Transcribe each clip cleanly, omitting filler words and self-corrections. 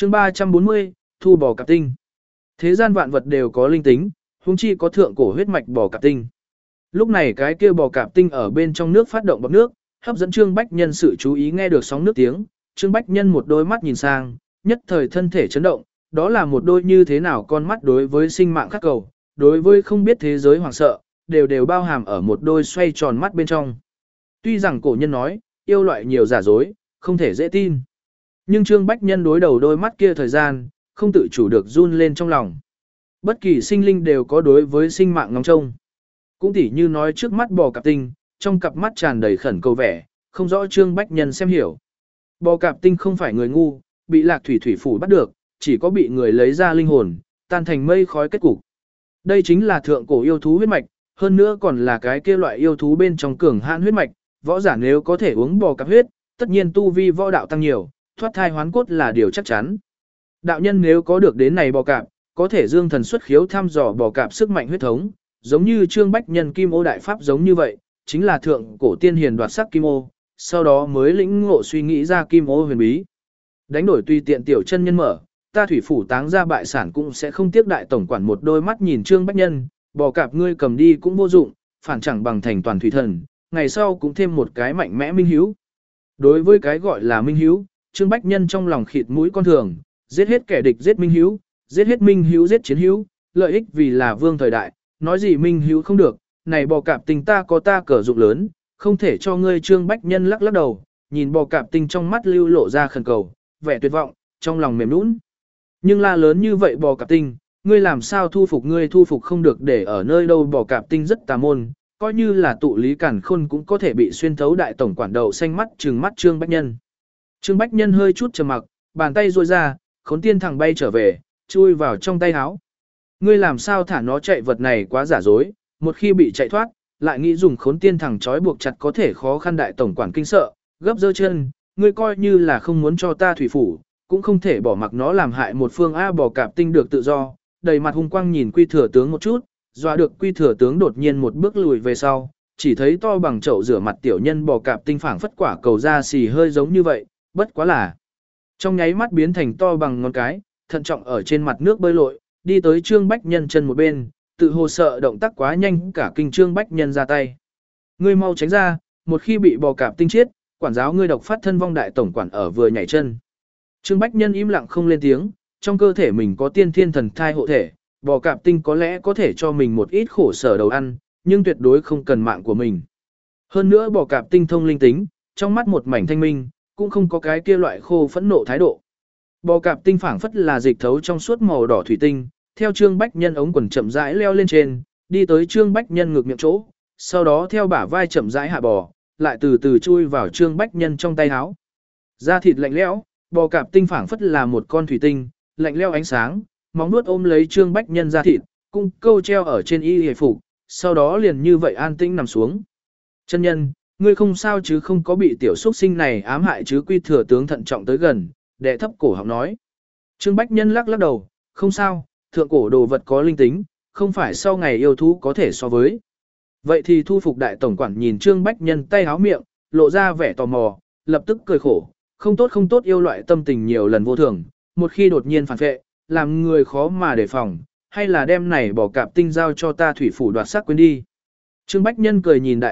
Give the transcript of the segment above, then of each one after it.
Chương 340, thu bò cạp tinh. Thế gian vạn vật đều có linh tính, huống chi có thượng cổ huyết mạch bò cạp tinh. Lúc này cái kia bò cạp tinh ở bên trong nước phát động bọt nước, hấp dẫn Trương Bách Nhân sự chú ý nghe được sóng nước tiếng, Trương Bách Nhân một đôi mắt nhìn sang, nhất thời thân thể chấn động, đó là một đôi như thế nào con mắt đối với sinh mạng khắc cầu, đối với không biết thế giới hoảng sợ, đều bao hàm ở một đôi xoay tròn mắt bên trong. Tuy rằng cổ nhân nói, yêu loại nhiều giả dối, không thể dễ tin. Nhưng Trương Bách Nhân đối đầu đôi mắt kia thời gian, không tự chủ được run lên trong lòng. Bất kỳ sinh linh đều có đối với sinh mạng ngóng trông. Cũng tỉ như nói trước mắt bò cạp tinh, trong cặp mắt tràn đầy khẩn cầu vẻ, không rõ Trương Bách Nhân xem hiểu. Bò cạp tinh không phải người ngu, bị Lạc Thủy thủy phủ bắt được, chỉ có bị người lấy ra linh hồn, tan thành mây khói kết cục. Đây chính là thượng cổ yêu thú huyết mạch, hơn nữa còn là cái kia loại yêu thú bên trong cường hãn huyết mạch, võ giả nếu có thể uống bò cạp huyết, tất nhiên tu vi võ đạo tăng nhiều, thoát thai hoán cốt là điều chắc chắn. Đạo nhân nếu có được đến này bò cạp, có thể dương thần xuất khiếu thăm dò bò cạp sức mạnh huyết thống, giống như Trương Bách Nhân Kim Ô đại pháp giống như vậy, chính là thượng cổ tiên hiền đoạt sắc Kim Ô, sau đó mới lĩnh ngộ suy nghĩ ra Kim Ô huyền bí. Đánh đổi tùy tiện tiểu chân nhân mở, ta thủy phủ táng ra bại sản cũng sẽ không tiếc đại tổng quản một đôi mắt nhìn Trương Bách Nhân, bò cạp ngươi cầm đi cũng vô dụng, phản chẳng bằng thành toàn thủy thần, ngày sau cũng thêm một cái mạnh mẽ minh hiếu. Đối với cái gọi là minh hiếu, Trương Bách Nhân trong lòng khịt mũi con thường, giết hết kẻ địch giết minh hiếu, giết hết minh hiếu giết chiến hiếu, lợi ích vì là vương thời đại, nói gì minh hiếu không được, này bò cạp tinh ta có ta cờ dụng lớn, không thể cho ngươi. Trương Bách Nhân lắc lắc đầu, nhìn bò cạp tinh trong mắt lưu lộ ra khẩn cầu, vẻ tuyệt vọng, trong lòng mềm nũng. Nhưng la lớn như vậy bò cạp tinh, ngươi làm sao thu phục, ngươi thu phục không được, để ở nơi đâu bò cạp tinh rất tà môn, coi như là tụ lý cản khôn cũng có thể bị xuyên thấu. Đại tổng quản đầu xanh mắt trừng mắt Trương Bách Nhân. Trương Bách Nhân hơi chút trầm mặc, bàn tay duỗi ra, khốn tiên thẳng bay trở về, chui vào trong tay áo. Ngươi làm sao thả nó chạy, vật này quá giả dối, một khi bị chạy thoát, lại nghĩ dùng khốn tiên thẳng trói buộc chặt có thể khó khăn. Đại tổng quản kinh sợ, gấp giơ chân, ngươi coi như là không muốn cho ta thủy phủ, cũng không thể bỏ mặc nó làm hại một phương. A bò cạp tinh được tự do, đầy mặt hung quang nhìn Quy Thừa tướng một chút, dọa được Quy Thừa tướng đột nhiên một bước lùi về sau, chỉ thấy to bằng chậu rửa mặt tiểu nhân bò cạp tinh phảng phất quả cầu da xì hơi giống như vậy, bất quá là trong nháy mắt biến thành to bằng ngón cái, thận trọng ở trên mặt nước bơi lội, đi tới Trương Bách Nhân chân một bên, tự hồ sợ động tác quá nhanh cả kinh Trương Bách Nhân ra tay. Ngươi mau tránh ra, một khi bị bò cạp tinh chết, quản giáo ngươi độc phát thân vong. Đại tổng quản ở vừa nhảy chân. Trương Bách Nhân im lặng không lên tiếng, trong cơ thể mình có tiên thiên thần thai hộ thể, bò cạp tinh có lẽ có thể cho mình một ít khổ sở đầu ăn, nhưng tuyệt đối không cần mạng của mình. Hơn nữa bò cạp tinh thông linh tính, trong mắt một mảnh thanh minh, cũng không có cái kia loại khô phẫn nộ thái độ. Bò cạp tinh phảng phất là dịch thấu trong suốt màu đỏ thủy tinh, theo Trương Bách Nhân ống quần chậm rãi leo lên trên, đi tới Trương Bách Nhân ngực miệng chỗ, sau đó theo bả vai chậm rãi hạ bò, lại từ từ chui vào Trương Bách Nhân trong tay áo. Da thịt lạnh lẽo, bò cạp tinh phảng phất là một con thủy tinh, lạnh lẽo ánh sáng, móng vuốt ôm lấy Trương Bách Nhân da thịt, cung câu treo ở trên y hề phục, sau đó liền như vậy an tĩnh nằm xuống. Chân nhân, ngươi không sao chứ, không có bị tiểu xuất sinh này ám hại chứ? Quy Thừa tướng thận trọng tới gần, đệ thấp cổ họng nói. Trương Bách Nhân lắc lắc đầu, không sao, thượng cổ đồ vật có linh tính, không phải sau ngày yêu thú có thể so với. Vậy thì thu phục. Đại tổng quản nhìn Trương Bách Nhân tay háo miệng, lộ ra vẻ tò mò, lập tức cười khổ, không tốt không tốt, yêu loại tâm tình nhiều lần vô thường, một khi đột nhiên phản vệ, làm người khó mà đề phòng, hay là đem này bỏ cạp tinh giao cho ta thủy phủ đoạt sắc quên đi. Trương Bách Nhân cười nhìn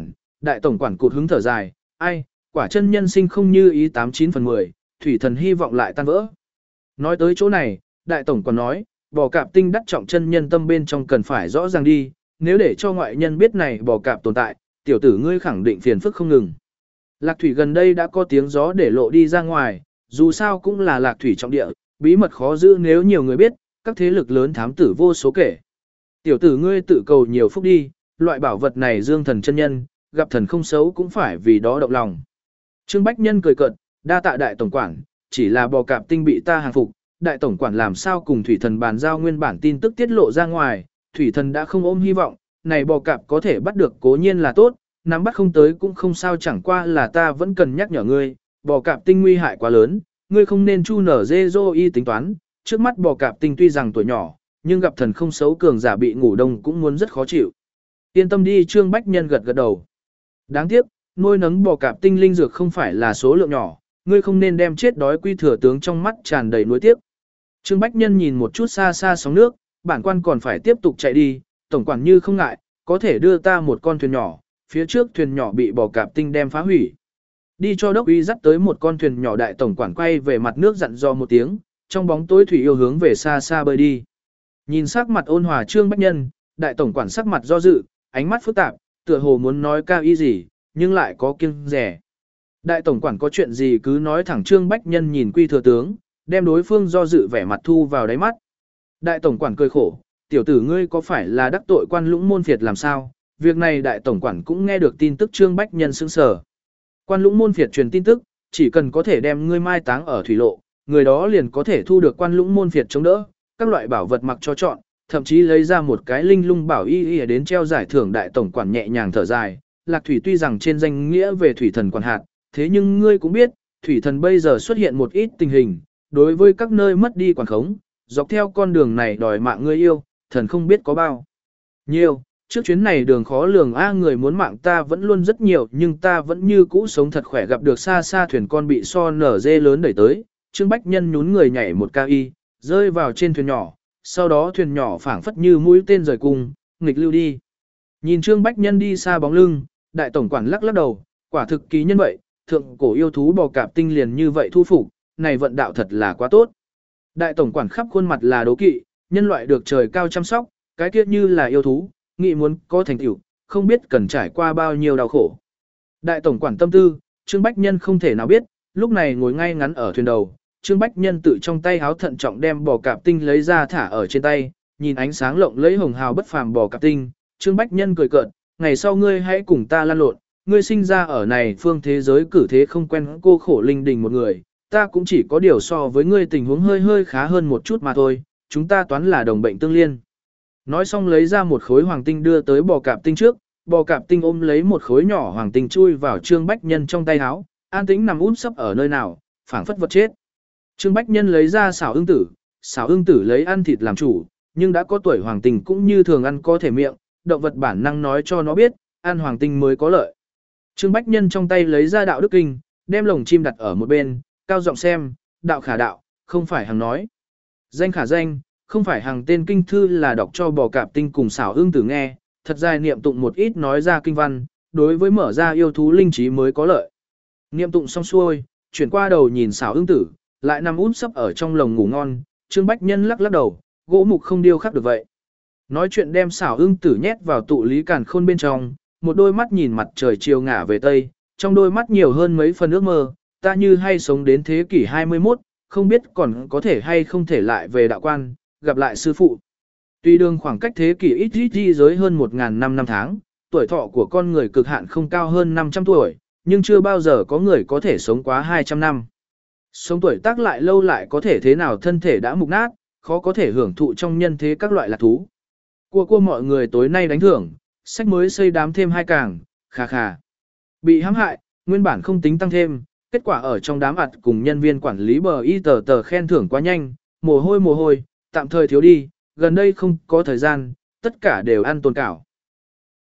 đại tổng quản cụt hứng thở dài, ai, quả chân nhân sinh không như ý 89/10, thủy thần hy vọng lại tan vỡ. Nói tới chỗ này, đại tổng quản nói, bò cạp tinh đắc trọng chân nhân tâm bên trong cần phải rõ ràng đi, nếu để cho ngoại nhân biết này bò cạp tồn tại, tiểu tử ngươi khẳng định phiền phức không ngừng. Lạc thủy gần đây đã có tiếng gió để lộ đi ra ngoài, dù sao cũng là lạc thủy trọng địa, bí mật khó giữ, nếu nhiều người biết, các thế lực lớn thám tử vô số kể. Tiểu tử ngươi tự cầu nhiều phúc đi, loại bảo vật này dương thần chân nhân, gặp thần không xấu cũng phải vì đó động lòng. Trương Bách Nhân cười cợt, đa tạ đại tổng quản, chỉ là bò cạp tinh bị ta hàng phục, đại tổng quản làm sao cùng thủy thần bàn giao nguyên bản tin tức tiết lộ ra ngoài, thủy thần đã không ôm hy vọng, này bò cạp có thể bắt được cố nhiên là tốt, nắm bắt không tới cũng không sao, chẳng qua là ta vẫn cần nhắc nhở ngươi, bò cạp tinh nguy hại quá lớn, ngươi không nên chu nở dê dô y tính toán, trước mắt bò cạp tinh tuy rằng tuổi nhỏ, nhưng gặp thần không xấu cường giả bị ngủ đông cũng muốn rất khó chịu. Yên tâm đi. Trương Bách Nhân gật gật đầu. Đáng tiếc, nuôi nấng bò cạp tinh linh dược không phải là số lượng nhỏ, Ngươi không nên đem chết đói Quy Thừa tướng trong mắt tràn đầy nuối tiếc. Trương Bách Nhân nhìn một chút xa xa sóng nước, bản quan còn phải tiếp tục chạy đi, tổng quản như không ngại, có thể đưa ta một con thuyền nhỏ, phía trước thuyền nhỏ bị bò cạp tinh đem phá hủy. Đi cho đốc uy dắt tới một con thuyền nhỏ, đại tổng quản quay về mặt nước dặn dò một tiếng, trong bóng tối thủy yêu hướng về xa xa bơi đi. Nhìn sắc mặt ôn hòa Trương Bách Nhân, đại tổng quản sắc mặt do dự, ánh mắt phức tạp, tựa hồ muốn nói cao ý gì, nhưng lại có kiêng dè. Đại tổng quản có chuyện gì cứ nói thẳng. Trương Bách Nhân nhìn Quy Thừa tướng, đem đối phương do dự vẻ mặt thu vào đáy mắt. Đại tổng quản cười khổ, tiểu tử ngươi có phải là đắc tội Quan Lũng môn phiệt làm sao? Việc này đại tổng quản cũng nghe được tin tức. Trương Bách Nhân sững sờ. Quan Lũng môn phiệt truyền tin tức, chỉ cần có thể đem ngươi mai táng ở thủy lộ, người đó liền có thể thu được Quan Lũng môn phiệt chống đỡ, các loại bảo vật mặc cho chọn, thậm chí lấy ra một cái linh lung bảo y đến treo giải thưởng. Đại tổng quản nhẹ nhàng thở dài, Lạc Thủy tuy rằng trên danh nghĩa về thủy thần quản hạt, thế nhưng ngươi cũng biết, thủy thần bây giờ xuất hiện một ít tình hình, đối với các nơi mất đi quản khống, dọc theo con đường này đòi mạng ngươi yêu, thần không biết có bao nhiêu. Trước chuyến này đường khó lường người muốn mạng ta vẫn luôn rất nhiều, nhưng ta vẫn như cũ sống thật khỏe. Gặp được xa xa thuyền con bị so nở dê lớn đẩy tới, Trương Bách Nhân nhún người nhảy một cao y, rơi vào trên thuyền nhỏ, sau đó thuyền nhỏ phảng phất như mũi tên rời cung, nghịch lưu đi. Nhìn Trương Bách Nhân đi xa bóng lưng, đại tổng quản lắc lắc đầu, quả thực kỳ nhân vậy, thượng cổ yêu thú bò cạp tinh liền như vậy thu phục, này vận đạo thật là quá tốt. Đại tổng quản khắp khuôn mặt là đố kỵ, nhân loại được trời cao chăm sóc, cái kiết như là yêu thú, nghĩ muốn có thành tựu, không biết cần trải qua bao nhiêu đau khổ. Đại tổng quản tâm tư, Trương Bách Nhân không thể nào biết, lúc này ngồi ngay ngắn ở thuyền đầu, Trương Bách Nhân tự trong tay háo thận trọng đem bò cạp tinh lấy ra thả ở trên tay, nhìn ánh sáng lộng lẫy hồng hào bất phàm bò cạp tinh, Trương Bách Nhân cười cợt, ngày sau ngươi hãy cùng ta lan lộn, ngươi sinh ra ở này phương thế giới cử thế không quen cô khổ linh đình một người, ta cũng chỉ có điều so với ngươi tình huống hơi khá hơn một chút mà thôi, chúng ta toán là đồng bệnh tương liên. Nói xong lấy ra một khối hoàng tinh đưa tới bò cạp tinh trước, bò cạp tinh ôm lấy một khối nhỏ hoàng tinh chui vào Trương Bách Nhân trong tay áo, an tĩnh nằm úp sấp ở nơi nào, phảng phất vật chết. Trương Bách Nhân lấy ra xảo ưng tử lấy ăn thịt làm chủ, nhưng đã có tuổi hoàng tinh cũng như thường ăn có thể miệng, động vật bản năng nói cho nó biết, ăn hoàng tinh mới có lợi. Trương Bách Nhân trong tay lấy ra đạo đức kinh, đem lồng chim đặt ở một bên, cao giọng xem, đạo khả đạo, không phải hằng nói. Danh khả danh, không phải hằng tên kinh thư là đọc cho bò cạp tinh cùng xảo ưng tử nghe, thật dài niệm tụng một ít nói ra kinh văn, đối với mở ra yêu thú linh trí mới có lợi. Niệm tụng xong xuôi, chuyển qua đầu nhìn xảo ưng tử, lại nằm úp sấp ở trong lồng ngủ ngon, Trương Bách Nhân lắc lắc đầu, gỗ mục không điêu khắc được vậy. Nói chuyện đem xảo ưng tử nhét vào tụ lý càn khôn bên trong, một đôi mắt nhìn mặt trời chiều ngả về tây, trong đôi mắt nhiều hơn mấy phần ước mơ, ta như hay sống đến thế kỷ 21, không biết còn có thể hay không thể lại về đạo quan, gặp lại sư phụ. Tuy đường khoảng cách thế kỷ ít di giới hơn 1.000 năm tháng, tuổi thọ của con người cực hạn không cao hơn 500 tuổi, nhưng chưa bao giờ có người có thể sống quá 200 năm. Sống tuổi tác lại lâu lại có thể thế nào, thân thể đã mục nát, khó có thể hưởng thụ trong nhân thế các loại lạc thú. Cua mọi người tối nay đánh thưởng, sách mới xây đám thêm 2 càng, khà khà. Bị hãm hại, nguyên bản không tính tăng thêm, kết quả ở trong đám ạt cùng nhân viên quản lý bờ y tờ khen thưởng quá nhanh, mồ hôi, tạm thời thiếu đi, gần đây không có thời gian, tất cả đều ăn tồn cảo.